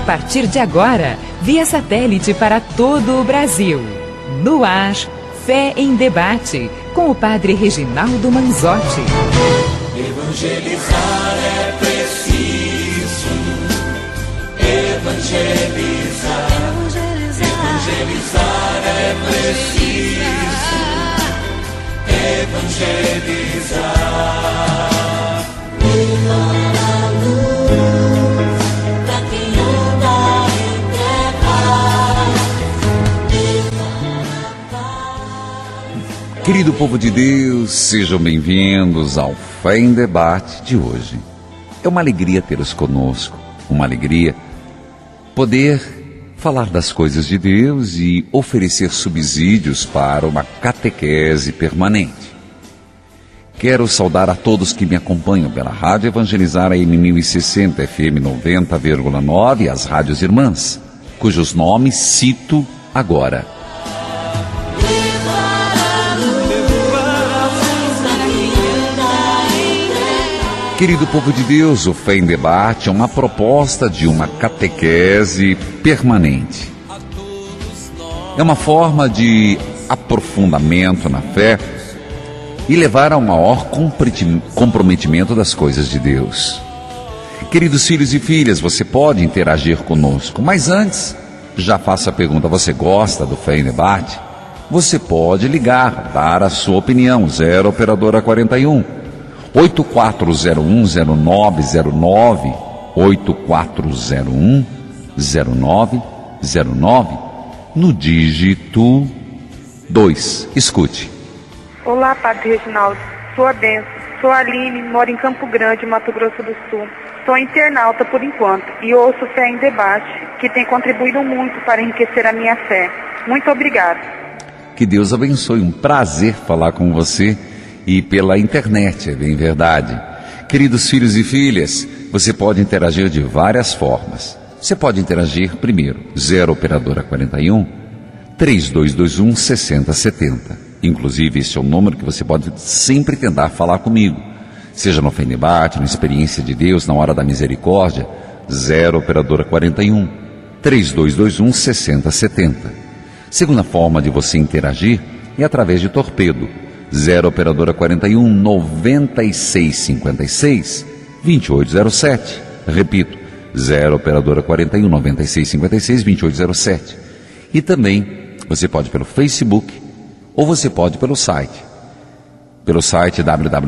partir de agora, via satélite para todo o Brasil. No ar, Fé em Debate, com o Padre Reginaldo Manzotti. Evangelizar é preciso. Evangelizar. Evangelizar é preciso. Evangelizar. Levar a luz pra quem anda em trevas. Querido povo de Deus, sejam bem-vindos ao Fé em Debate de hoje. É uma alegria tê-los conosco, uma alegria poder falar das coisas de Deus e oferecer subsídios para uma catequese permanente. Quero saudar a todos que me acompanham pela Rádio Evangelizar AM 1060, FM 90,9 e as rádios irmãs, cujos nomes cito agora. Querido povo de Deus, o Fé em Debate é uma proposta de uma catequese permanente. É uma forma de aprofundamento na fé e levar a um maior comprometimento das coisas de Deus. Queridos filhos e filhas, você pode interagir conosco, mas antes, já faço a pergunta: você gosta do Fé em Debate? Você pode ligar, dar a sua opinião, 0 Operadora 41. 84010909, 84010909, no dígito 2. Escute. Olá, Padre Reginaldo. Sou a Benção. Sou a Aline, moro em Campo Grande, Mato Grosso do Sul. Sou internauta por enquanto e ouço Fé em Debate, que tem contribuído muito para enriquecer a minha fé. Muito obrigada. Que Deus abençoe. Um prazer falar com você. E pela internet, é bem verdade. Queridos filhos e filhas, você pode interagir de várias formas. Você pode interagir primeiro, 0 Operadora 41, 3221 6070. Inclusive, esse é o número que você pode sempre tentar falar comigo. Seja no Fé em Debate, na Experiência de Deus, na Hora da Misericórdia, 0 Operadora 41, 3221 6070. Segunda forma de você interagir é através de torpedo. 0 Operadora 41 9656 2807. Repito, 0 Operadora 41 9656 2807. E também você pode pelo Facebook ou você pode pelo site. Pelo site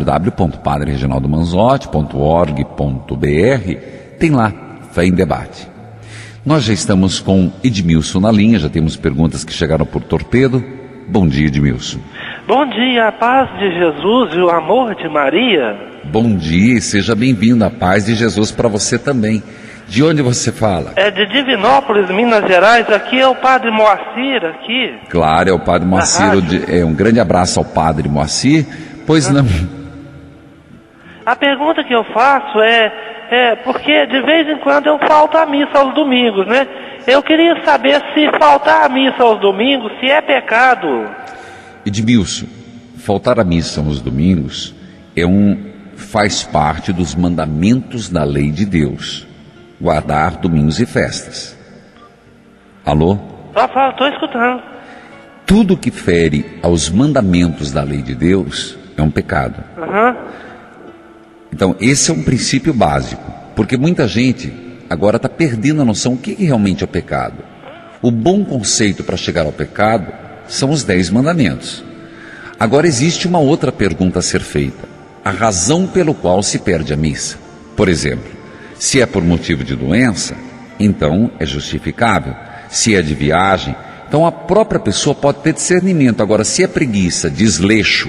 www.padrereginaldomanzotti.org.br tem lá Fé em Debate. Nós já estamos com Edmilson na linha, já temos perguntas que chegaram por torpedo. Bom dia, Edmilson. Bom dia, a paz de Jesus e o amor de Maria. Bom dia e seja bem-vindo, a paz de Jesus para você também. De onde você fala? É de Divinópolis, Minas Gerais. Aqui é o Padre Moacir, aqui. Claro, é o Padre Moacir. Um grande abraço ao Padre Moacir. Pois não. A pergunta que eu faço é porque de vez em quando eu falto à missa aos domingos, né? Eu queria saber se faltar à missa aos domingos, se é pecado. Edmilson, faltar à missa aos domingos faz parte dos mandamentos da lei de Deus. Guardar domingos e festas. Alô? Estou escutando. Tudo que fere aos mandamentos da lei de Deus é um pecado. Então, esse é um princípio básico. Porque muita gente agora está perdendo a noção do que realmente é o pecado. O bom conceito para chegar ao pecado são os 10 mandamentos. Agora existe uma outra pergunta a ser feita: a razão pelo qual se perde a missa. Por exemplo, se é por motivo de doença, então é justificável. Se é de viagem, então a própria pessoa pode ter discernimento. Agora, se é preguiça, desleixo,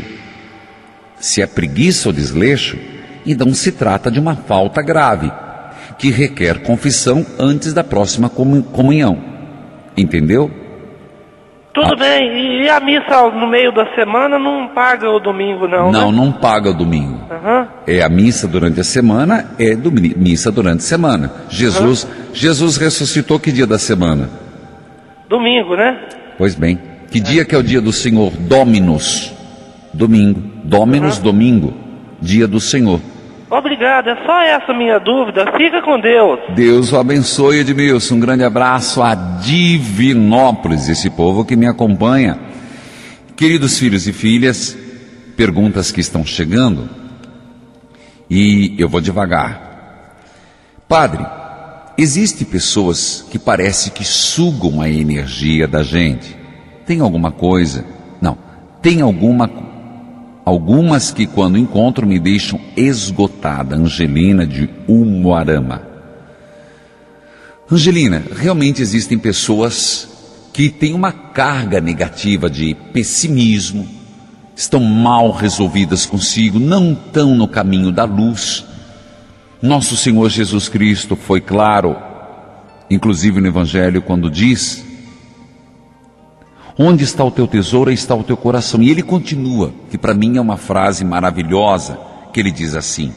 então se trata de uma falta grave, que requer confissão antes da próxima comunhão. Entendeu? Tudo bem, e a missa no meio da semana não paga o domingo, não? Não, né? Não paga o domingo. É a missa durante a semana, missa durante a semana. Jesus ressuscitou que dia da semana? Domingo, né? Pois bem, que dia que é o dia do Senhor? Dominus, domingo. Dominus, domingo, dia do Senhor. Obrigado, é só essa minha dúvida. Fica com Deus. Deus o abençoe, Edmilson. Um grande abraço a Divinópolis, esse povo que me acompanha. Queridos filhos e filhas, perguntas que estão chegando e eu vou devagar. Padre, existem pessoas que parece que sugam a energia da gente. Tem alguma coisa? Não, tem algumas que quando encontro me deixam esgotada. Angelina de Umuarama. Angelina, realmente existem pessoas que têm uma carga negativa de pessimismo, estão mal resolvidas consigo, não estão no caminho da luz. Nosso Senhor Jesus Cristo foi claro, inclusive no Evangelho, quando diz: onde está o teu tesouro, aí está o teu coração. E ele continua, que para mim é uma frase maravilhosa, que ele diz assim: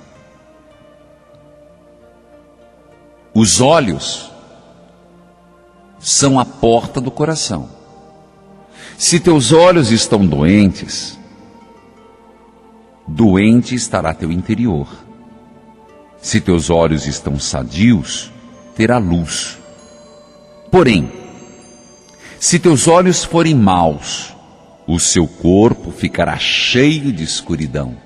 os olhos são a porta do coração. Se teus olhos estão doentes, doente estará teu interior. Se teus olhos estão sadios, terá luz. Porém, se teus olhos forem maus, o seu corpo ficará cheio de escuridão.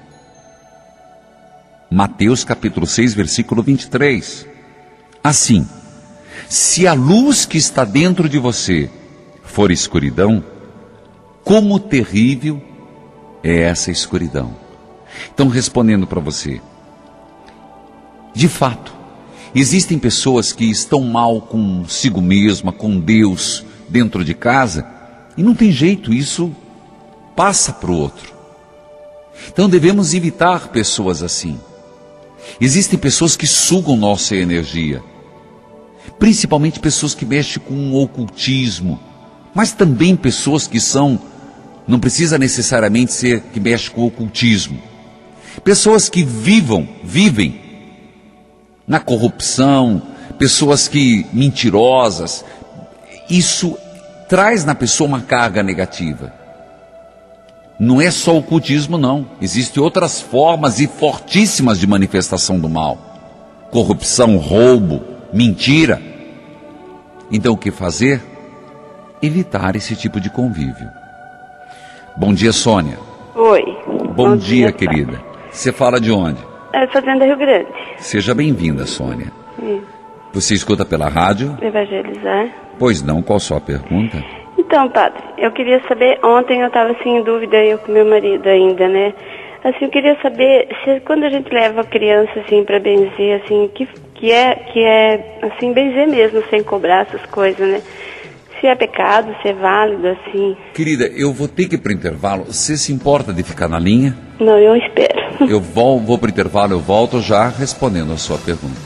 Mateus capítulo 6, versículo 23. Assim, se a luz que está dentro de você for escuridão, como terrível é essa escuridão. Então, respondendo para você, de fato, existem pessoas que estão mal consigo mesma, com Deus dentro de casa, e não tem jeito, isso passa para o outro. Então devemos evitar pessoas assim. Existem pessoas que sugam nossa energia, principalmente pessoas que mexem com o ocultismo, mas também pessoas que não precisa necessariamente ser que mexe com o ocultismo, pessoas que vivem na corrupção, pessoas que mentirosas. Isso traz na pessoa uma carga negativa. Não é só o ocultismo, não. Existem outras formas e fortíssimas de manifestação do mal. Corrupção, roubo, mentira. Então o que fazer? Evitar esse tipo de convívio. Bom dia, Sônia. Oi. Bom dia, querida. Você fala de onde? É Fazenda Rio Grande. Seja bem-vinda, Sônia. Você escuta pela rádio? Evangelizar. Pois não, qual a sua pergunta? Então, padre, eu queria saber, ontem eu estava assim em dúvida, eu com meu marido ainda, né? Assim, eu queria saber se quando a gente leva a criança assim para benzer, assim, que é assim, benzer mesmo, sem cobrar essas coisas, né? Se é pecado, se é válido, assim. Querida, eu vou ter que ir para o intervalo. Você se importa de ficar na linha? Não, eu espero. Eu vou para o intervalo, eu volto já respondendo a sua pergunta.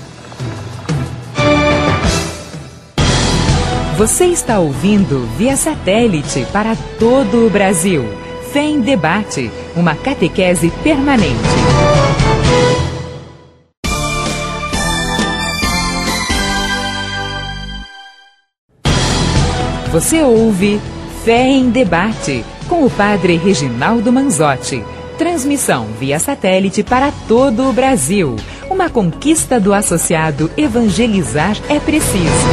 Você está ouvindo via satélite para todo o Brasil. Fé em Debate, uma catequese permanente. Você ouve Fé em Debate, com o Padre Reginaldo Manzotti. Transmissão via satélite para todo o Brasil. Uma conquista do associado Evangelizar é Preciso.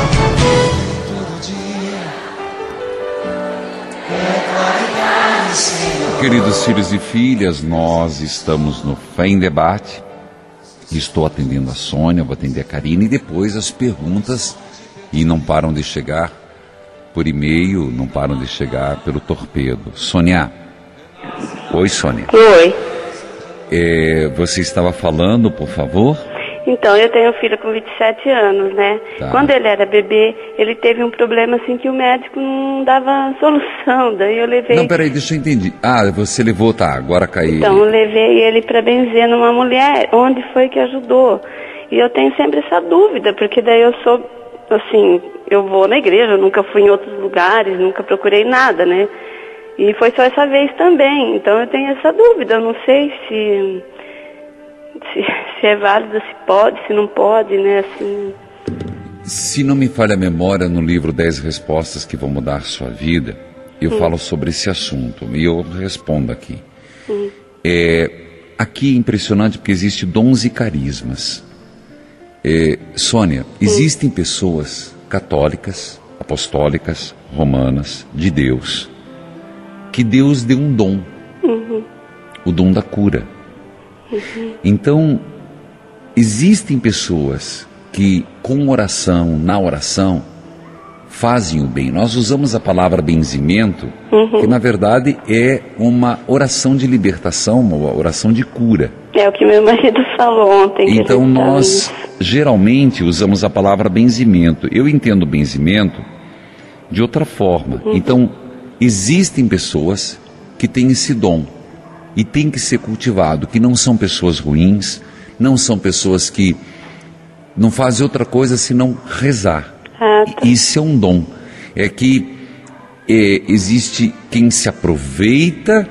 Queridos filhos e filhas, nós estamos no Fé em Debate. Estou atendendo a Sônia, vou atender a Karina e depois as perguntas, e não param de chegar por e-mail, não param de chegar pelo torpedo. Sônia. Oi, Sônia. Oi. Você estava falando, por favor? Então, eu tenho um filho com 27 anos, né? Tá. Quando ele era bebê, ele teve um problema assim que o médico não dava solução, daí eu levei... Não, peraí, deixa eu entender. Ah, você levou, tá, agora caiu. Então, eu levei ele para benzer numa mulher, onde foi que ajudou? E eu tenho sempre essa dúvida, porque daí eu sou, assim, eu vou na igreja, eu nunca fui em outros lugares, nunca procurei nada, né? E foi só essa vez também, então eu tenho essa dúvida, eu não sei se é válido, se pode, se não pode, né, assim... Se não me falha a memória, no livro 10 Respostas que Vão Mudar Sua Vida, eu falo sobre esse assunto, e eu respondo aqui. aqui é impressionante porque existe dons e carismas. Sônia, existem pessoas católicas, apostólicas, romanas, de Deus, que Deus deu um dom, o dom da cura. Então, existem pessoas que com oração, na oração, fazem o bem. Nós usamos a palavra benzimento, que na verdade é uma oração de libertação, uma oração de cura. É o que meu marido falou ontem. Então nós geralmente usamos a palavra benzimento. Eu entendo benzimento de outra forma. Então existem pessoas que têm esse dom e tem que ser cultivado, que não são pessoas ruins, não são pessoas que não fazem outra coisa senão rezar. Isso é um dom. É que existe quem se aproveita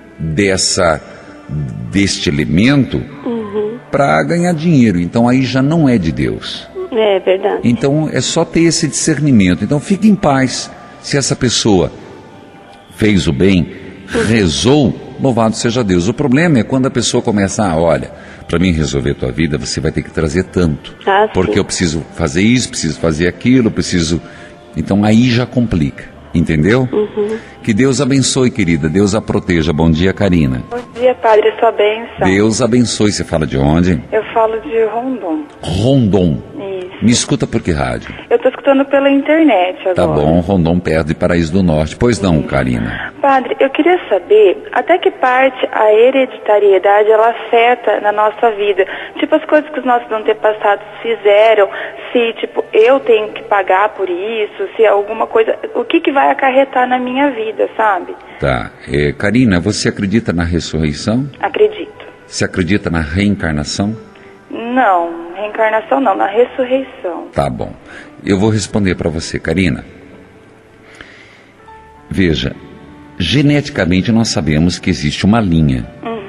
deste elemento para ganhar dinheiro. Então aí já não é de Deus. É verdade. Então é só ter esse discernimento. Então fique em paz. Se essa pessoa fez o bem, rezou, louvado seja Deus. O problema é quando a pessoa começa, olha, para mim resolver a tua vida, você vai ter que trazer tanto. Porque eu preciso fazer isso, preciso fazer aquilo, preciso... Então aí já complica, entendeu? Que Deus abençoe, querida, Deus a proteja. Bom dia, Karina. Bom dia, padre, sua bênção. Deus abençoe. Você fala de onde? Eu falo de Rondon. Rondon. Isso. Me escuta por que rádio? Eu estou escutando pela internet agora. Tá bom, Rondon perto de Paraíso do Norte. Pois não, Karina. Padre, eu queria saber até que parte a hereditariedade ela afeta na nossa vida. Tipo, as coisas que os nossos antepassados fizeram, se, tipo, eu tenho que pagar por isso, se alguma coisa... O que vai acarretar na minha vida, sabe? Tá. Karina, você acredita na ressurreição? Acredito. Você acredita na reencarnação? Não, reencarnação não, na ressurreição. Tá bom. Eu vou responder para você, Karina. Veja, geneticamente nós sabemos que existe uma linha.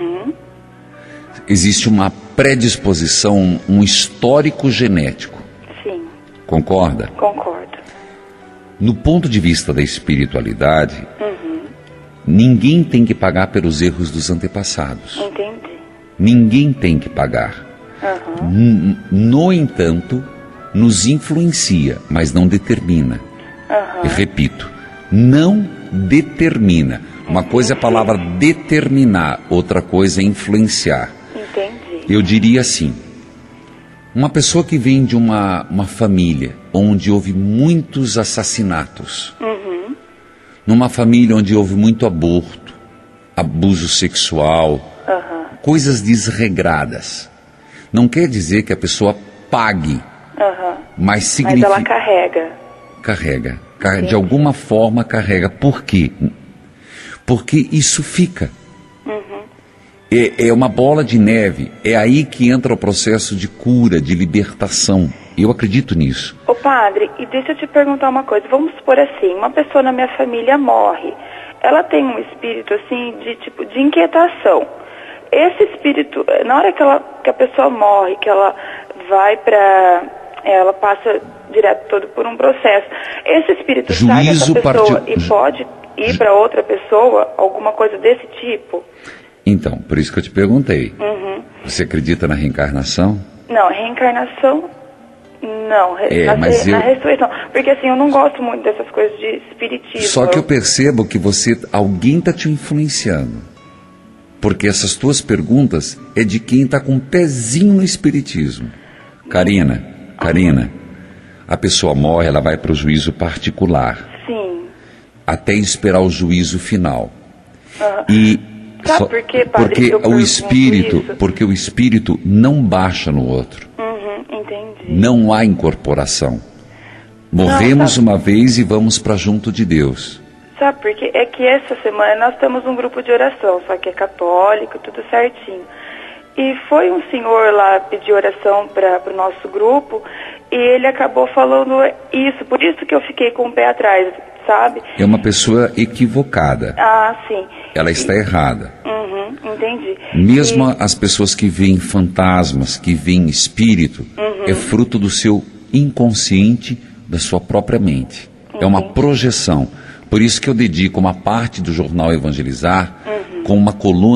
Existe uma predisposição, um histórico genético. Sim. Concorda? Concordo. No ponto de vista da espiritualidade, ninguém tem que pagar pelos erros dos antepassados. Entendi. Ninguém tem que pagar. No entanto, nos influencia, mas não determina. E repito, não determina. Uma coisa é a palavra determinar, outra coisa é influenciar. Entendi. Eu diria assim, uma pessoa que vem de uma família onde houve muitos assassinatos, numa família onde houve muito aborto, abuso sexual, coisas desregradas, não quer dizer que a pessoa pague, mas significa... Mas ela carrega. Carrega. De alguma forma carrega. Por quê? Porque isso fica. É uma bola de neve. É aí que entra o processo de cura, de libertação. Eu acredito nisso. Ô padre, e deixa eu te perguntar uma coisa. Vamos supor assim, uma pessoa na minha família morre. Ela tem um espírito assim de inquietação. Esse espírito, na hora que a pessoa morre, que ela vai ela passa direto todo por um processo. Esse espírito sai dessa pessoa e pode ir para outra pessoa, alguma coisa desse tipo? Então, por isso que eu te perguntei. Você acredita na reencarnação? Não, reencarnação não. Na ressurreição. Porque assim, eu não gosto muito dessas coisas de espiritismo. Só que eu percebo que alguém está te influenciando. Porque essas tuas perguntas é de quem está com um pezinho no espiritismo. Karina, a pessoa morre, ela vai para o juízo particular. Sim. Até esperar o juízo final. E sabe por quê, padre? Porque o espírito não baixa no outro. Entendi. Não há incorporação. Morremos uma vez e vamos para junto de Deus. Sabe por quê? É que essa semana nós temos um grupo de oração, só que é católico, tudo certinho. E foi um senhor lá pedir oração para o nosso grupo e ele acabou falando isso, por isso que eu fiquei com o pé atrás, sabe? É uma pessoa equivocada. Ah, sim. Ela está errada. Entendi. Mesmo as pessoas que veem fantasmas, que veem espírito, é fruto do seu inconsciente, da sua própria mente. É uma projeção. Por isso que eu dedico uma parte do jornal Evangelizar com uma coluna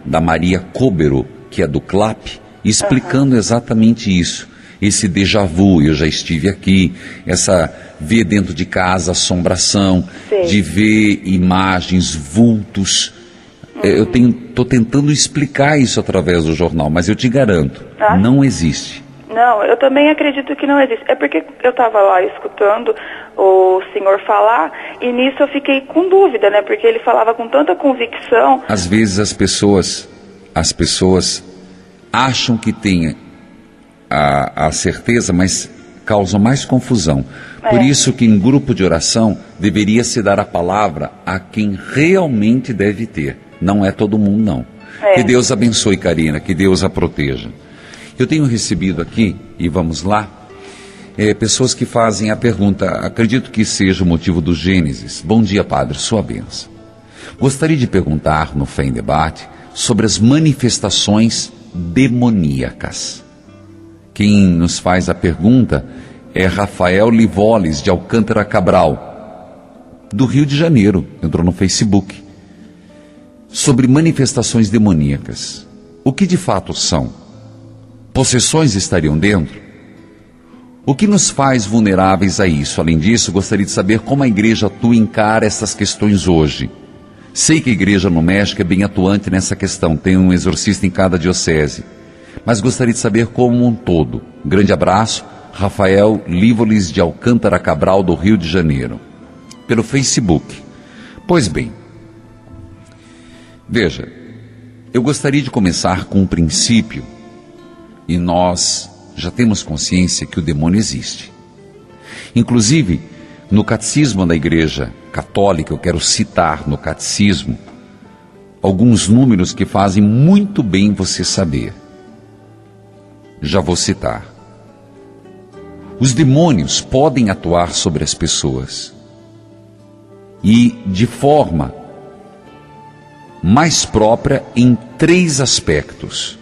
da Maria Cóbero, que é do CLAP, explicando exatamente isso. Esse déjà vu, eu já estive aqui, essa ver dentro de casa, assombração, Sim. de ver imagens, vultos. Eu estou tentando explicar isso através do jornal, mas eu te garanto, não existe. Não, eu também acredito que não existe. É porque eu estava lá escutando o senhor falar e nisso eu fiquei com dúvida, né? Porque ele falava com tanta convicção. Às vezes as pessoas acham que têm a certeza, mas causam mais confusão. Por isso que em grupo de oração deveria se dar a palavra a quem realmente deve ter. Não é todo mundo, não. Que Deus abençoe, Karina, que Deus a proteja. Eu tenho recebido aqui, e vamos lá, pessoas que fazem a pergunta, acredito que seja o motivo do Gênesis. Bom dia, Padre, sua bênção. Gostaria de perguntar no Fé em Debate sobre as manifestações demoníacas. Quem nos faz a pergunta é Rafael Livoles, de Alcântara Cabral, do Rio de Janeiro, entrou no Facebook. Sobre manifestações demoníacas. O que de fato são? Possessões estariam dentro? O que nos faz vulneráveis a isso? Além disso, gostaria de saber como a igreja atua e encara essas questões hoje. Sei que a igreja no México é bem atuante nessa questão, tem um exorcista em cada diocese. Mas gostaria de saber como um todo. Grande abraço, Rafael Livoles, de Alcântara Cabral, do Rio de Janeiro. Pelo Facebook. Pois bem, veja, eu gostaria de começar com um princípio. E nós já temos consciência que o demônio existe. Inclusive, no catecismo da Igreja Católica, eu quero citar no catecismo alguns números que fazem muito bem você saber. Já vou citar. Os demônios podem atuar sobre as pessoas e de forma mais própria em 3 aspectos: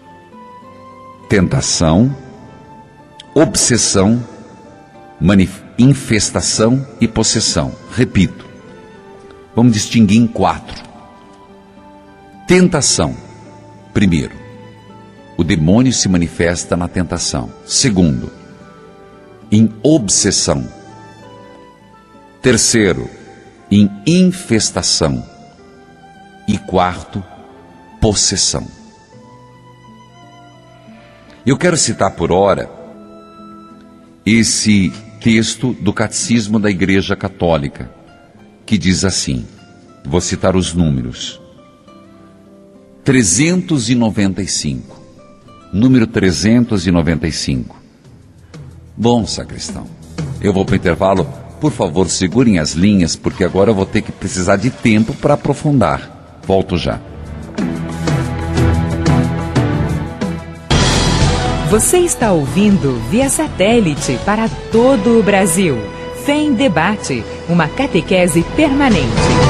tentação, obsessão, infestação e possessão. Repito, vamos distinguir em 4. Tentação. Primeiro, o demônio se manifesta na tentação. Segundo, em obsessão. Terceiro, em infestação. E quarto, possessão. Eu quero citar por hora esse texto do Catecismo da Igreja Católica, que diz assim, vou citar os números, 395, número 395. Bom, sacristão, eu vou para o intervalo, por favor segurem as linhas, porque agora eu vou ter que precisar de tempo para aprofundar. Volto já. Você está ouvindo via satélite para todo o Brasil. Fé em Debate, uma catequese permanente.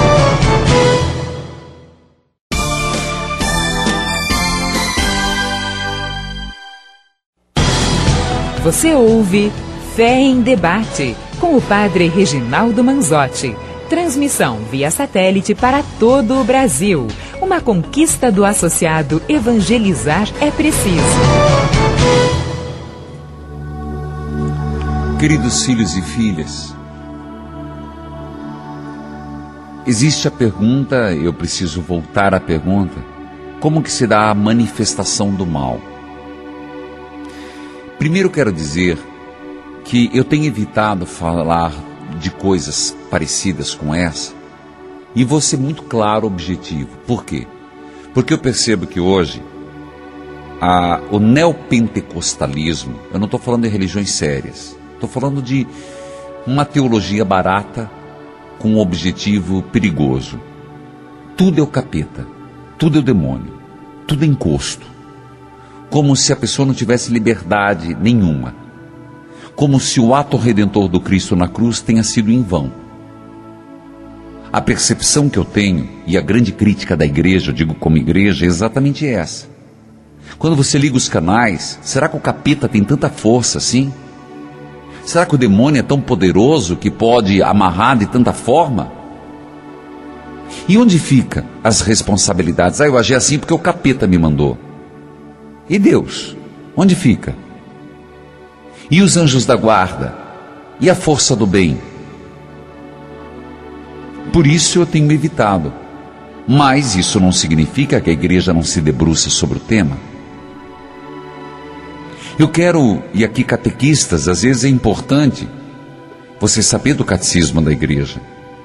Você ouve Fé em Debate, com o Padre Reginaldo Manzotti. Transmissão via satélite para todo o Brasil. Uma conquista do associado Evangelizar é Preciso. Queridos filhos e filhas, existe a pergunta, eu preciso voltar à pergunta, como que se dá a manifestação do mal? Primeiro quero dizer que eu tenho evitado falar de coisas parecidas com essa e vou ser muito claro, objetivo. Por quê? Porque eu percebo que hoje o neopentecostalismo, eu não estou falando de religiões sérias, estou falando de uma teologia barata com um objetivo perigoso. Tudo é o capeta, tudo é o demônio, tudo é encosto. Como se a pessoa não tivesse liberdade nenhuma. Como se o ato redentor do Cristo na cruz tenha sido em vão. A percepção que eu tenho, e a grande crítica da igreja, eu digo como igreja, é exatamente essa. Quando você liga os canais, será que o capeta tem tanta força assim? Será que o demônio é tão poderoso que pode amarrar de tanta forma? E onde ficam as responsabilidades? Eu agi assim porque o capeta me mandou. E Deus? Onde fica? E os anjos da guarda? E a força do bem? Por isso eu tenho evitado. Mas isso não significa que a igreja não se debruça sobre o tema. Eu quero, e aqui catequistas, às vezes é importante você saber do catecismo da igreja.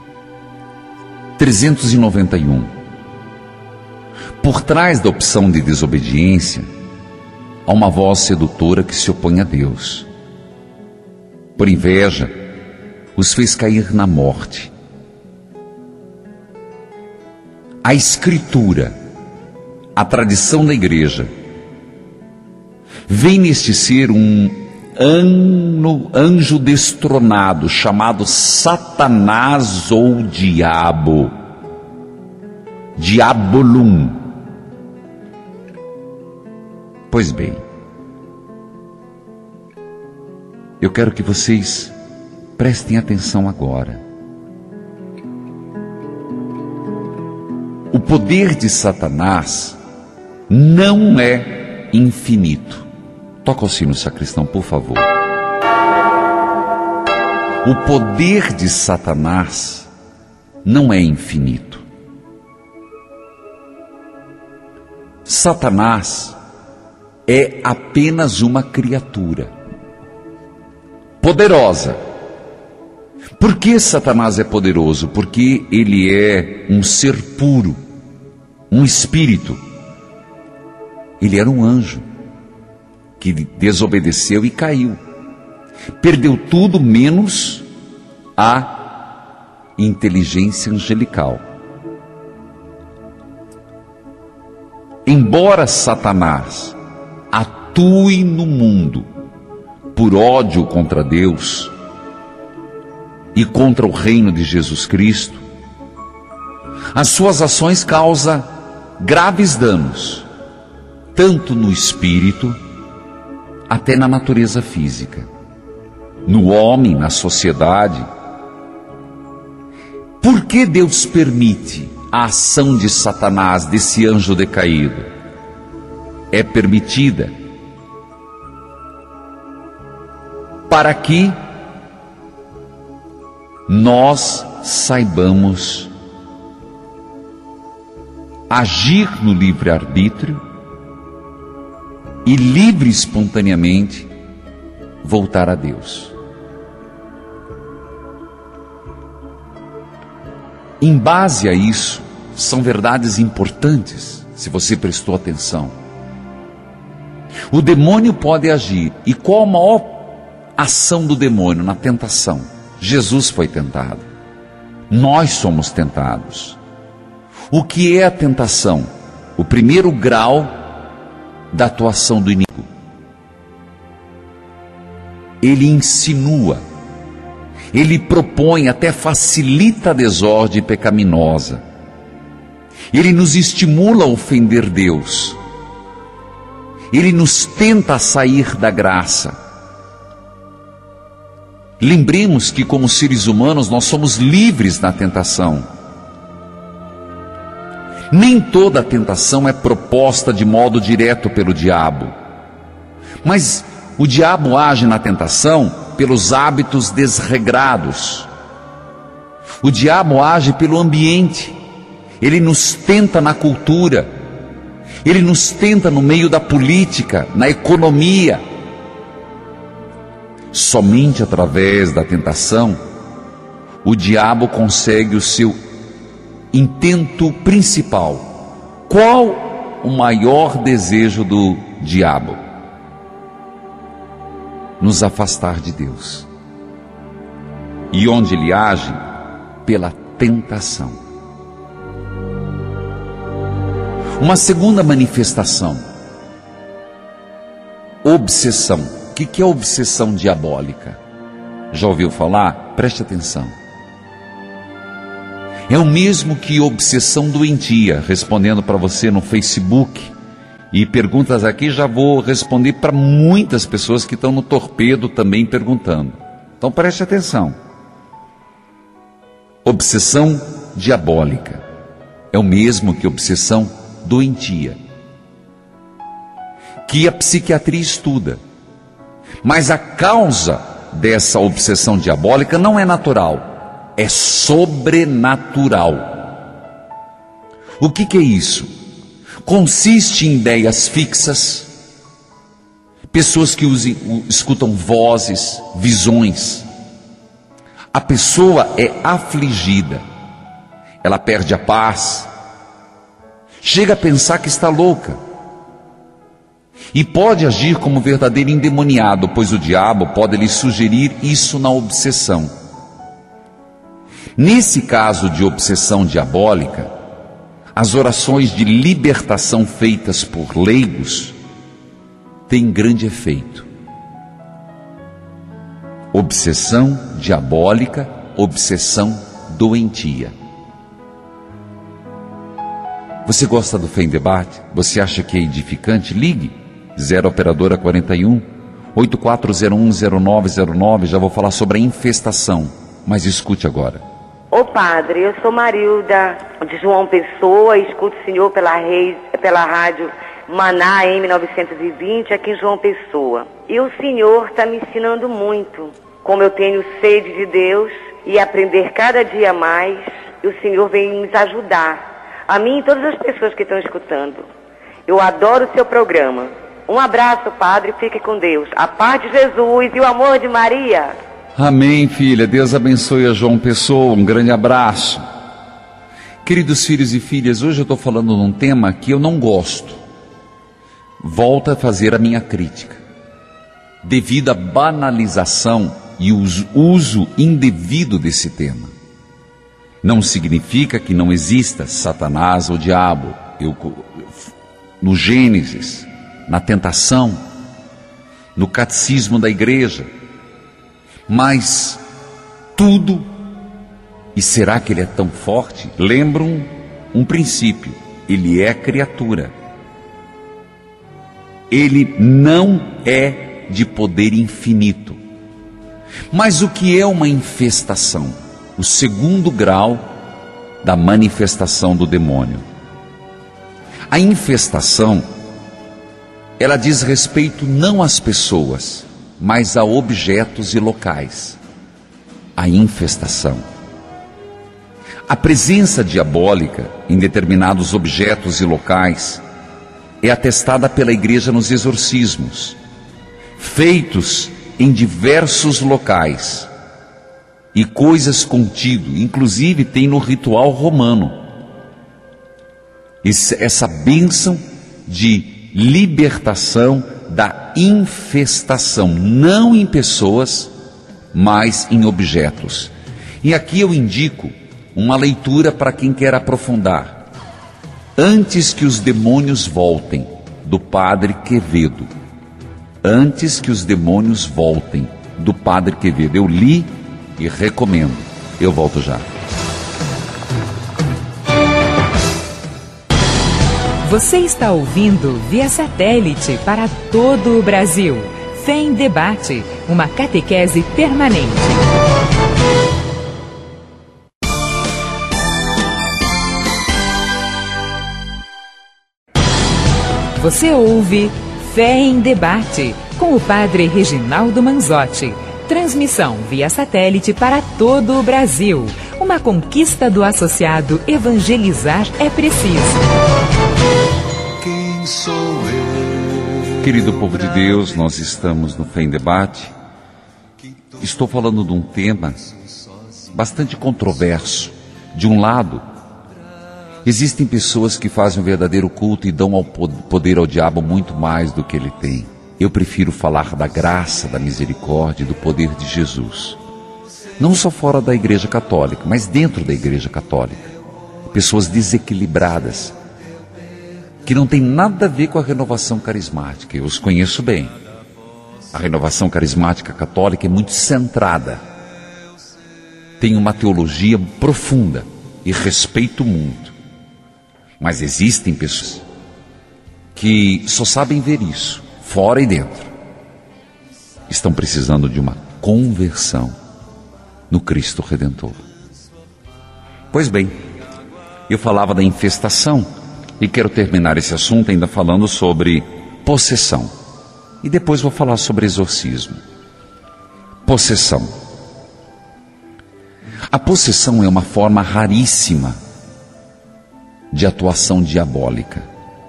391. Por trás da opção de desobediência, há uma voz sedutora que se opõe a Deus. Por inveja, os fez cair na morte. A Escritura, a tradição da igreja, vem neste ser um anjo destronado, chamado Satanás ou Diabo, Diabolum. Pois bem, eu quero que vocês prestem atenção agora. O poder de Satanás não é infinito. Toca o sino, sacristão, por favor. O poder de Satanás não é infinito. Satanás é apenas uma criatura poderosa. Por que Satanás é poderoso? Porque ele é um ser puro, um espírito. Ele era um anjo que desobedeceu e caiu. Perdeu tudo menos a inteligência angelical. Embora Satanás atue no mundo por ódio contra Deus e contra o reino de Jesus Cristo, as suas ações causam graves danos, tanto no espírito, até na natureza física, no homem, na sociedade. Por que Deus permite a ação de Satanás, desse anjo decaído? É permitida para que nós saibamos agir no livre-arbítrio e livre e espontaneamente voltar a Deus. Em base a isso, são verdades importantes, se você prestou atenção. O demônio pode agir. E qual a maior ação do demônio? Na tentação. Jesus foi tentado. Nós somos tentados. O que é a tentação? O primeiro grau da atuação do inimigo. Ele insinua, ele propõe, até facilita a desordem pecaminosa. Ele nos estimula a ofender Deus. Ele nos tenta a sair da graça. Lembremos que, como seres humanos, nós somos livres na tentação. Nem toda a tentação é proposta de modo direto pelo diabo. Mas o diabo age na tentação pelos hábitos desregrados. O diabo age pelo ambiente. Ele nos tenta na cultura. Ele nos tenta no meio da política, na economia. Somente através da tentação, o diabo consegue o seu intento principal. Qual o maior desejo do diabo? Nos afastar de Deus. E onde ele age? Pela tentação. Uma segunda manifestação: obsessão. O que é obsessão diabólica? Já ouviu falar? Preste atenção. É o mesmo que obsessão doentia. Respondendo para você no Facebook e perguntas aqui, já vou responder para muitas pessoas que estão no torpedo também perguntando. Então preste atenção. Obsessão diabólica. é o mesmo que obsessão doentia, que a psiquiatria estuda. Mas a causa dessa obsessão diabólica não é natural, é sobrenatural. O que é isso? Consiste em ideias fixas, pessoas que escutam vozes, visões. A pessoa é afligida, ela perde a paz, chega a pensar que está louca e pode agir como verdadeiro endemoniado, pois o diabo pode lhe sugerir isso na obsessão. Nesse caso de obsessão diabólica, as orações de libertação feitas por leigos têm grande efeito. Obsessão diabólica, obsessão doentia. Você gosta do Fé em Debate? Você acha que é edificante? Ligue 0 operadora 41 84010909. Já vou falar sobre a infestação, mas escute agora. Ô padre, eu sou Marilda de João Pessoa, escuto o senhor pela rádio Maná M920 aqui em João Pessoa. E o senhor está me ensinando muito, como eu tenho sede de Deus e aprender cada dia mais, e o senhor vem nos ajudar, a mim e todas as pessoas que estão escutando. Eu adoro o seu programa. Um abraço, padre, fique com Deus. A paz de Jesus e o amor de Maria. Amém, filha. Deus abençoe a João Pessoa. Um grande abraço. Queridos filhos e filhas, hoje eu estou falando de um tema que eu não gosto. Volto a fazer a minha crítica. Devido à banalização e o uso indevido desse tema. Não significa que não exista Satanás ou diabo. No Gênesis, na tentação, no catecismo da igreja. Mas tudo, e será que ele é tão forte? Lembram um princípio: ele é criatura, ele não é de poder infinito. Mas o que é uma infestação? O segundo grau da manifestação do demônio. A infestação, ela diz respeito não às pessoas, mas a objetos e locais. A infestação. A presença diabólica em determinados objetos e locais é atestada pela igreja nos exorcismos, feitos em diversos locais, e coisas contido, inclusive tem no ritual romano. Essa bênção de libertação da infestação, não em pessoas, mas em objetos. E aqui eu indico uma leitura para quem quer aprofundar. Antes que os demônios voltem, do Padre Quevedo. Antes que os demônios voltem, do Padre Quevedo. Eu li e recomendo. Eu volto já. Você está ouvindo via satélite para todo o Brasil. Fé em Debate, uma catequese permanente. Você ouve Fé em Debate, com o Padre Reginaldo Manzotti. Transmissão via satélite para todo o Brasil. Uma conquista do associado Evangelizar é Preciso. Quem sou eu? Querido povo de Deus, nós estamos no Fé em Debate. Estou falando de um tema bastante controverso. De um lado, existem pessoas que fazem um verdadeiro culto e dão ao poder ao diabo muito mais do que ele tem. Eu prefiro falar da graça, da misericórdia e do poder de Jesus. Não só fora da Igreja Católica, mas dentro da Igreja Católica. Pessoas desequilibradas, que não tem nada a ver com a renovação carismática. Eu os conheço bem. A renovação carismática católica é muito centrada. Tem uma teologia profunda e respeito muito. Mas existem pessoas que só sabem ver isso, fora e dentro. Estão precisando de uma conversão no Cristo Redentor. Pois bem, eu falava da infestação e quero terminar esse assunto ainda falando sobre possessão. E depois vou falar sobre exorcismo. Possessão. A possessão é uma forma raríssima de atuação diabólica.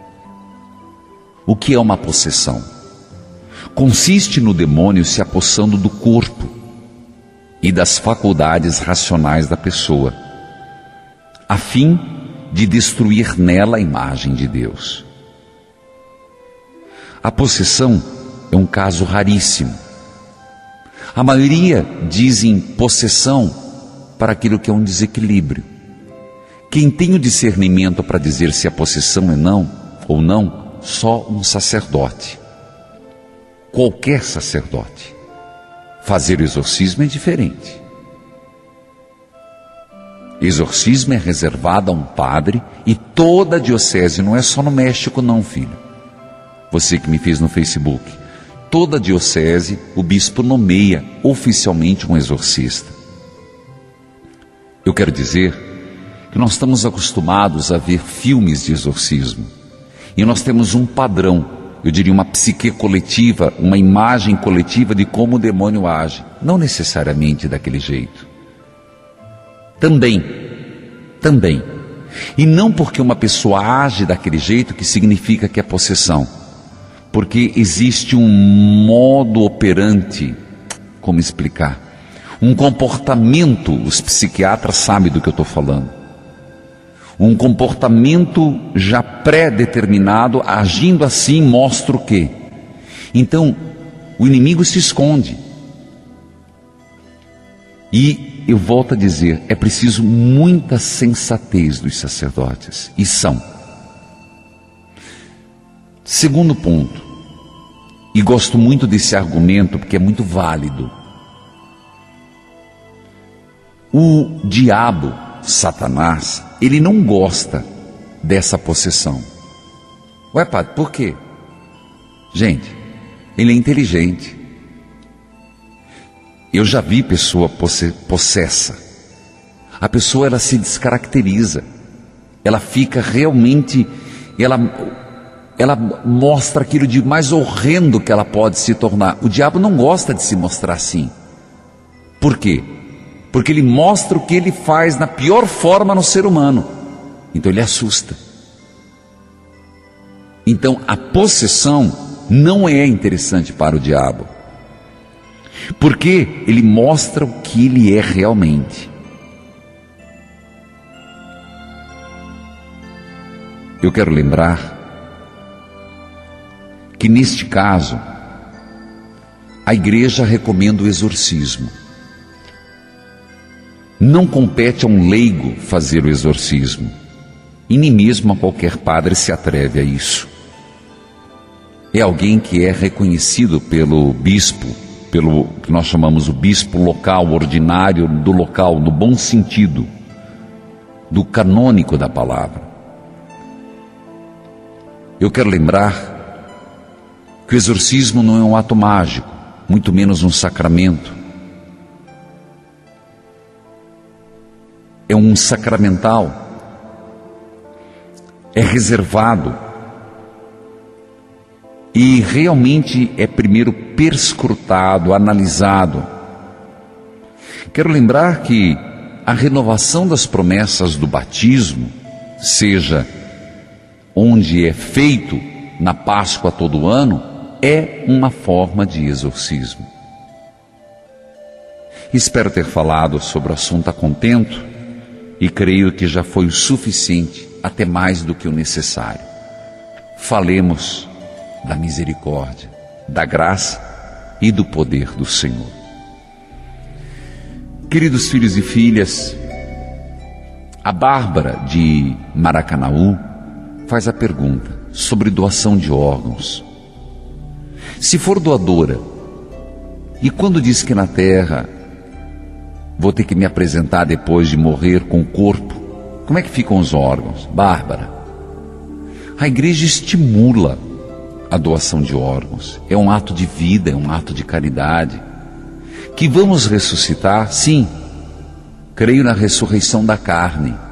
O que é uma possessão? Consiste no demônio se apossando do corpo e das faculdades racionais da pessoa, a fim de destruir nela a imagem de Deus. A possessão é um caso raríssimo. A maioria dizem possessão para aquilo que é um desequilíbrio. Quem tem o discernimento para dizer se a possessão é não ou não, só um sacerdote. Qualquer sacerdote. Fazer o exorcismo é diferente. Exorcismo é reservado a um padre e toda a diocese, não é só no México não, filho. Você que me fez no Facebook. Toda a diocese, o bispo nomeia oficialmente um exorcista. Eu quero dizer que nós estamos acostumados a ver filmes de exorcismo. E nós temos um padrão, eu diria uma psique coletiva, uma imagem coletiva de como o demônio age. Não necessariamente daquele jeito. Também. E não porque uma pessoa age daquele jeito que significa que é possessão. Porque existe um modo operante, como explicar? Um comportamento, os psiquiatras sabem do que eu estou falando. Um comportamento já pré-determinado, agindo assim, mostra o quê? Então, o inimigo se esconde. E eu volto a dizer, é preciso muita sensatez dos sacerdotes. E são. Segundo ponto, e gosto muito desse argumento porque é muito válido. O diabo, Satanás, ele não gosta dessa possessão. Ué, padre, por quê? Gente, ele é inteligente. Eu já vi pessoa possessa. A pessoa, ela se descaracteriza. Ela fica realmente, ela mostra aquilo de mais horrendo que ela pode se tornar. O diabo não gosta de se mostrar assim. Por quê? Porque ele mostra o que ele faz na pior forma no ser humano. Então ele assusta. Então a possessão não é interessante para o diabo. Porque ele mostra o que ele é realmente. Eu quero lembrar que neste caso a igreja recomenda o exorcismo. Não compete a um leigo fazer o exorcismo, e nem mesmo a qualquer padre se atreve a isso. É alguém que é reconhecido pelo bispo, pelo que nós chamamos o bispo local, ordinário do local, no bom sentido, do canônico da palavra. Eu quero lembrar que o exorcismo não é um ato mágico, muito menos um sacramento. É um sacramental, é reservado e realmente é primeiro perscrutado, analisado. Quero lembrar que a renovação das promessas do batismo, seja onde é feito na Páscoa todo ano, é uma forma de exorcismo. Espero ter falado sobre o assunto a contento. E creio que já foi o suficiente, até mais do que o necessário. Falemos da misericórdia, da graça e do poder do Senhor. Queridos filhos e filhas, a Bárbara de Maracanaú faz a pergunta sobre doação de órgãos. Se for doadora, e quando diz que na terra vou ter que me apresentar depois de morrer com o corpo, como é que ficam os órgãos? Bárbara, a igreja estimula a doação de órgãos. É um ato de vida, é um ato de caridade. Que vamos ressuscitar? Sim, creio na ressurreição da carne.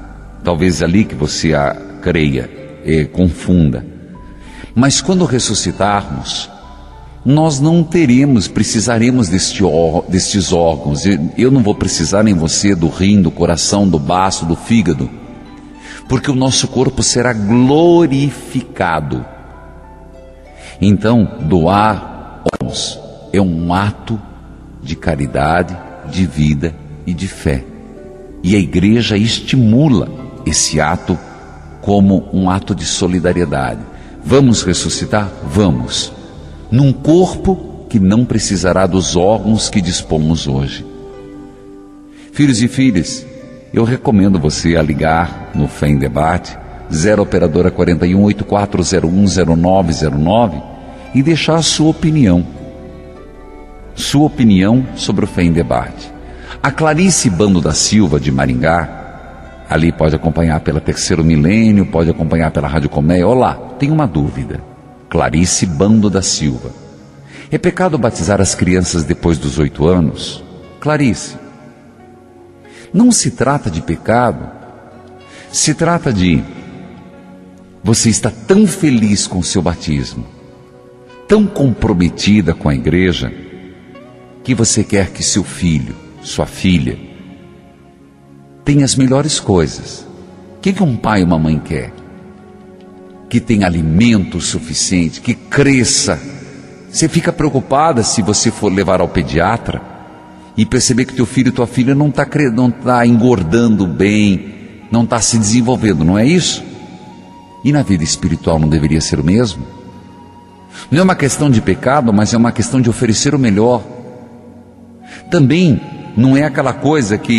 Talvez ali que você creia, confunda. Mas quando ressuscitarmos, nós não precisaremos destes órgãos. Eu não vou precisar, nem você, do rim, do coração, do baço, do fígado, porque o nosso corpo será glorificado. Então, doar órgãos é um ato de caridade, de vida e de fé. E a igreja estimula esse ato como um ato de solidariedade. Vamos ressuscitar? Vamos. Num corpo que não precisará dos órgãos que dispomos hoje. Filhos e filhas, eu recomendo você a ligar no Fé em Debate, 0 operadora 41 84010909, e deixar a sua opinião. Sua opinião sobre o Fé em Debate. A Clarice Bando da Silva, de Maringá, ali pode acompanhar pela Terceiro Milênio, pode acompanhar pela Rádio Colmeia. Olá, tenho uma dúvida. Clarice Bando da Silva: é pecado batizar as crianças depois dos 8 anos? Clarice, não se trata de pecado, se trata de você estar tão feliz com o seu batismo, tão comprometida com a igreja, que você quer que seu filho, sua filha, tenha as melhores coisas. O que um pai e uma mãe quer? Que tenha alimento suficiente, que cresça. Você fica preocupada se você for levar ao pediatra e perceber que teu filho, tua filha não está engordando bem, não está se desenvolvendo, não é isso? E na vida espiritual não deveria ser o mesmo? Não é uma questão de pecado, mas é uma questão de oferecer o melhor. Também não é aquela coisa que...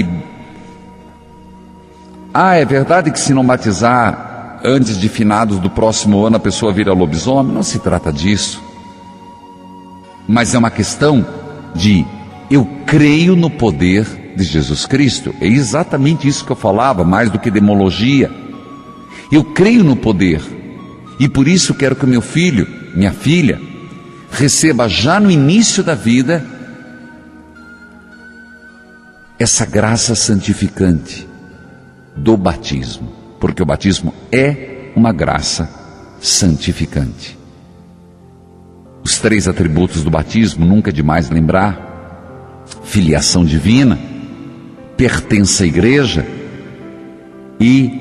é verdade que se não batizar antes de finados do próximo ano a pessoa vira lobisomem? Não se trata disso. Mas é uma questão de eu creio no poder de Jesus Cristo. É exatamente isso que eu falava, mais do que demologia. Eu creio no poder, e por isso quero que o meu filho, minha filha, receba já no início da vida essa graça santificante do batismo, porque o batismo é uma graça santificante. Os 3 atributos do batismo, nunca é demais lembrar: filiação divina, pertença à igreja e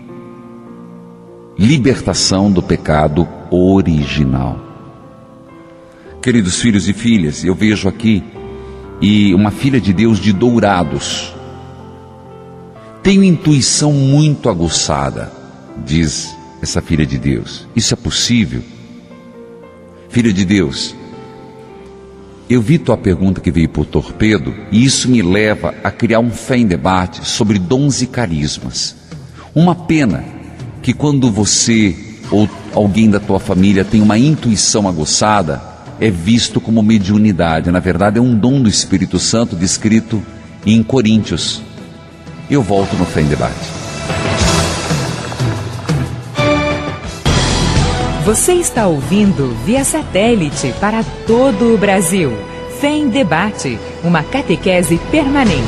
libertação do pecado original. Queridos filhos e filhas, eu vejo aqui uma filha de Deus de Dourados. Tenho intuição muito aguçada, diz essa filha de Deus. Isso é possível? Filha de Deus, eu vi tua pergunta que veio por torpedo, e isso me leva a criar um Fé em Debate sobre dons e carismas. Uma pena que quando você ou alguém da tua família tem uma intuição aguçada, é visto como mediunidade. Na verdade é um dom do Espírito Santo, descrito em Coríntios. Eu volto no Fé em Debate. Você está ouvindo via satélite para todo o Brasil. Fé em Debate, uma catequese permanente.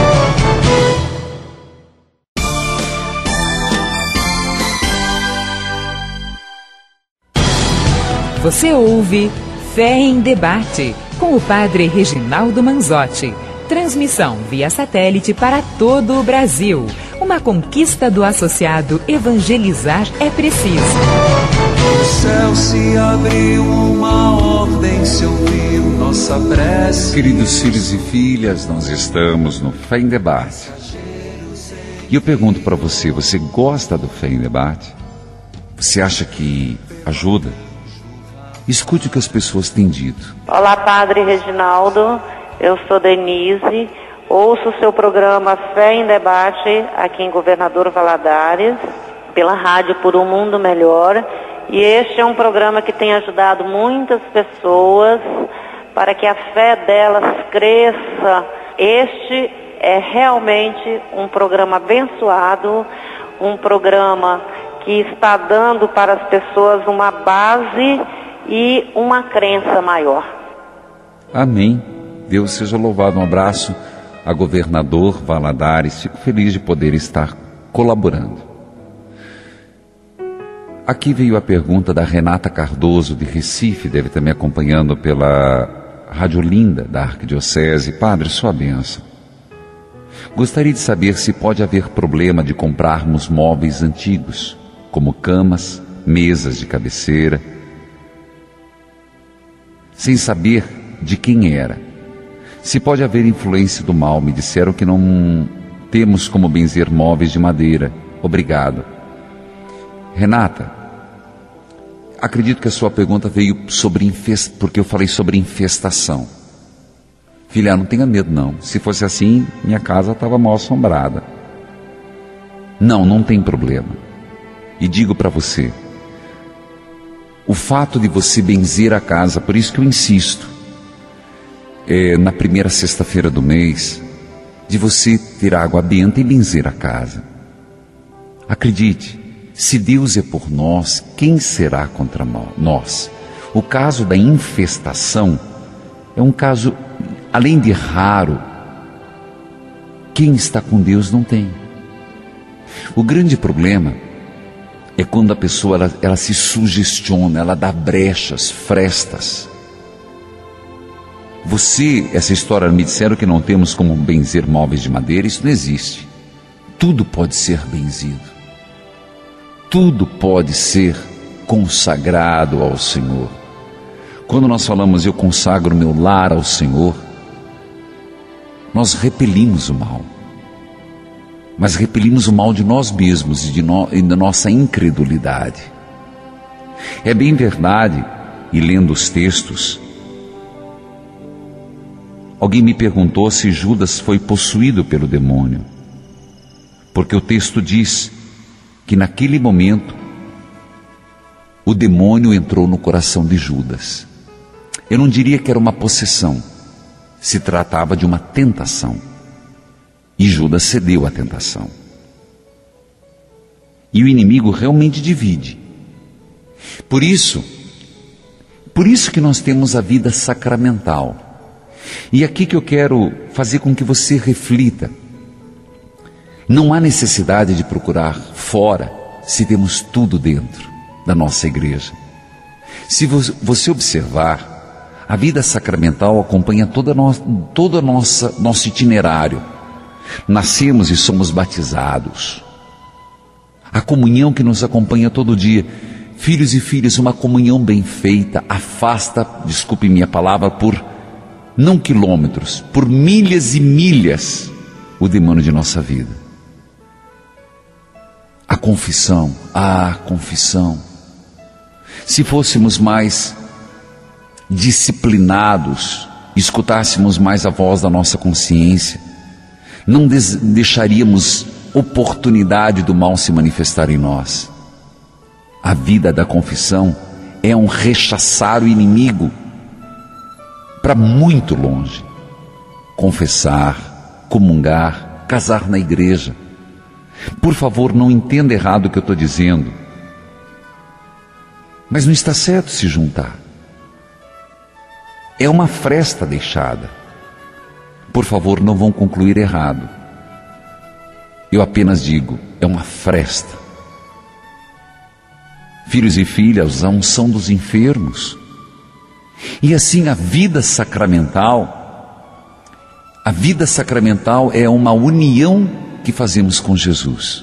Você ouve Fé em Debate, com o Padre Reginaldo Manzotti. Transmissão via satélite para todo o Brasil. Uma conquista do associado Evangelizar é Preciso. O céu se abriu, uma ordem se ouviu, nossa prece. Queridos filhos e filhas, nós estamos no Fé em Debate. E eu pergunto para você, você gosta do Fé em Debate? Você acha que ajuda? Escute o que as pessoas têm dito. Olá, Padre Reginaldo, eu sou Denise, ouço o seu programa Fé em Debate aqui em Governador Valadares, pela rádio Por um Mundo Melhor, e este é um programa que tem ajudado muitas pessoas para que a fé delas cresça. Este é realmente um programa abençoado, um programa que está dando para as pessoas uma base e uma crença maior. Amém. Deus seja louvado. Um abraço a Governador Valadares. Fico feliz de poder estar colaborando. Aqui veio a pergunta da Renata Cardoso, de Recife, deve estar me acompanhando pela Rádio Linda da Arquidiocese. Padre, sua bênção. Gostaria de saber se pode haver problema de comprarmos móveis antigos, como camas, mesas de cabeceira, sem saber de quem era. Se pode haver influência do mal. Me disseram que não temos como benzer móveis de madeira. Obrigado. Renata, acredito que a sua pergunta veio porque eu falei sobre infestação. Filha, não tenha medo não. Se fosse assim, minha casa estava mal assombrada. Não tem problema. E digo para você, o fato de você benzer a casa, por isso que eu insisto, na primeira sexta-feira do mês, de você ter água benta e benzer a casa. Acredite, se Deus é por nós, quem será contra nós? O caso da infestação é um caso, além de raro, quem está com Deus não tem. O grande problema é quando a pessoa ela se sugestiona, ela dá brechas, frestas. Essa história, me disseram que não temos como benzer móveis de madeira, isso não existe. Tudo pode ser benzido. Tudo pode ser consagrado ao Senhor. Quando nós falamos, eu consagro meu lar ao Senhor, nós repelimos o mal. Mas repelimos o mal de nós mesmos e da nossa incredulidade. É bem verdade, e lendo os textos, alguém me perguntou se Judas foi possuído pelo demônio, porque o texto diz que naquele momento o demônio entrou no coração de Judas. Eu não diria que era uma possessão, se tratava de uma tentação. E Judas cedeu à tentação. E o inimigo realmente divide. Por isso que nós temos a vida sacramental. E aqui que eu quero fazer com que você reflita. Não há necessidade de procurar fora, se temos tudo dentro da nossa igreja. Se você observar, a vida sacramental acompanha todo o nosso itinerário. Nascemos e somos batizados. A comunhão que nos acompanha todo dia. Filhos e filhas, uma comunhão bem feita afasta, desculpe minha palavra, por não quilômetros, por milhas e milhas, o demônio de nossa vida. A confissão. Se fôssemos mais disciplinados, escutássemos mais a voz da nossa consciência, não deixaríamos oportunidade do mal se manifestar em nós. A vida da confissão é um rechaçar o inimigo para muito longe. Confessar, comungar, casar na igreja. Por favor, não entenda errado o que eu estou dizendo. Mas não está certo se juntar. É uma fresta deixada. Por favor, não vão concluir errado. Eu apenas digo, é uma fresta. Filhos e filhas, a unção dos enfermos. E assim a vida sacramental é uma união que fazemos com Jesus.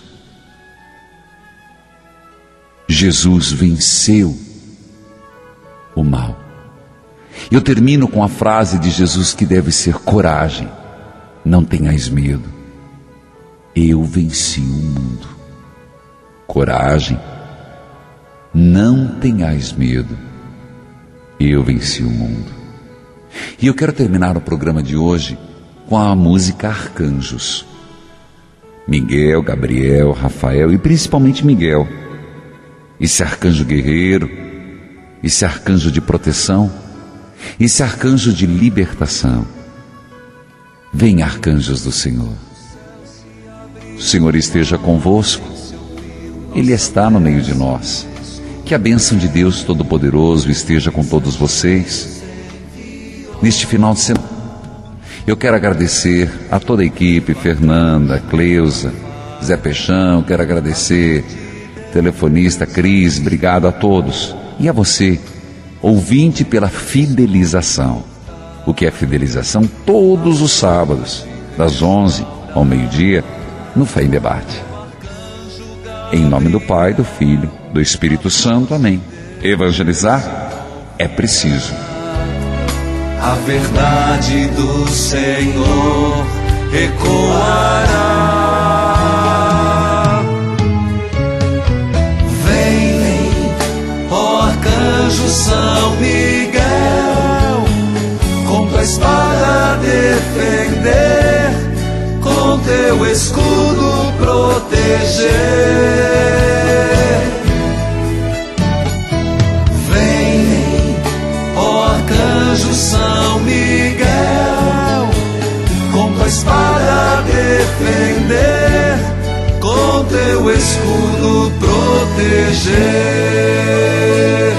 Jesus venceu o mal. Eu termino com a frase de Jesus que deve ser coragem. Não tenhais medo. Eu venci o mundo. Coragem. Não tenhais medo. Eu venci o mundo. E eu quero terminar o programa de hoje com a música Arcanjos. Miguel, Gabriel, Rafael e principalmente Miguel. Esse arcanjo guerreiro, esse arcanjo de proteção, esse arcanjo de libertação. Vem, arcanjos do Senhor. O Senhor esteja convosco. Ele está no meio de nós. Que a bênção de Deus Todo-Poderoso esteja com todos vocês. Neste final de semana, eu quero agradecer a toda a equipe, Fernanda, Cleusa, Zé Peixão, quero agradecer telefonista Cris, obrigado a todos. E a você, ouvinte, pela fidelização. O que é fidelização? Todos os sábados, das 11 ao meio-dia, no Fé em Debate. Em nome do Pai, do Filho, do Espírito Santo, amém. Evangelizar é preciso. A verdade do Senhor ecoará. Vem, ó arcanjo São Miguel, com tua espada defender, com teu escudo proteger. Vem, ó arcanjo São Miguel, com tua espada defender, com teu escudo proteger.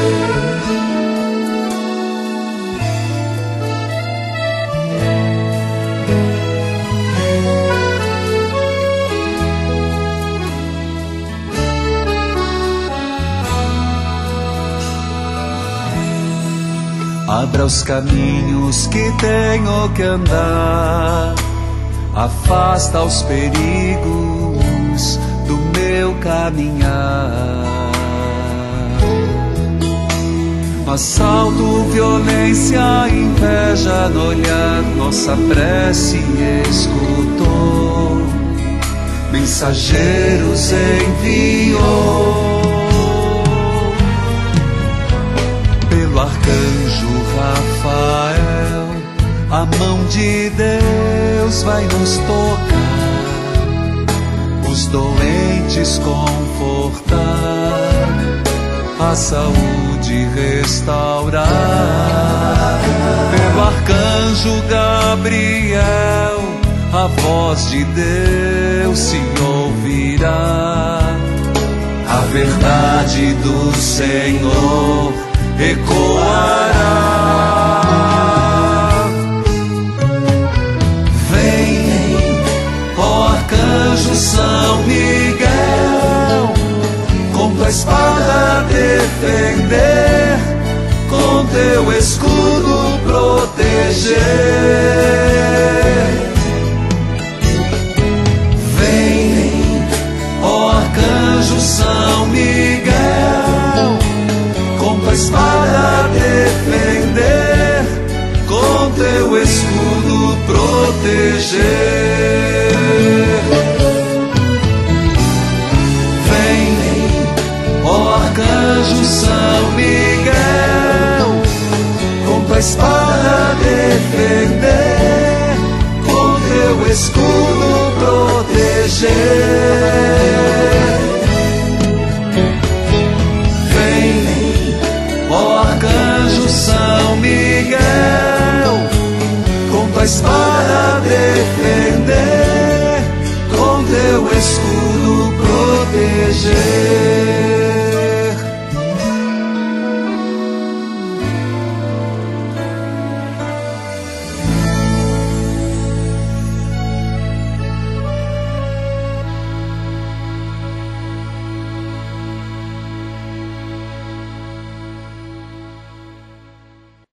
Abra os caminhos que tenho que andar, afasta os perigos do meu caminhar. Assalto, violência, inveja no olhar, nossa prece escutou, mensageiros enviou. Pelo arcanjo Rafael, a mão de Deus vai nos tocar, os doentes confortar, a saúde restaurar. Pelo arcanjo Gabriel, a voz de Deus se ouvirá, a verdade do Senhor ecoará. Vem, ó arcanjo São Miguel, com tua espada defender, com teu escudo proteger. Vem, ó arcanjo São Miguel, com tua espada defender, com teu escudo proteger. Vem, ó arcanjo São Miguel, com tua espada defender, com teu escudo proteger. São Miguel, com tua espada defender, com teu escudo proteger.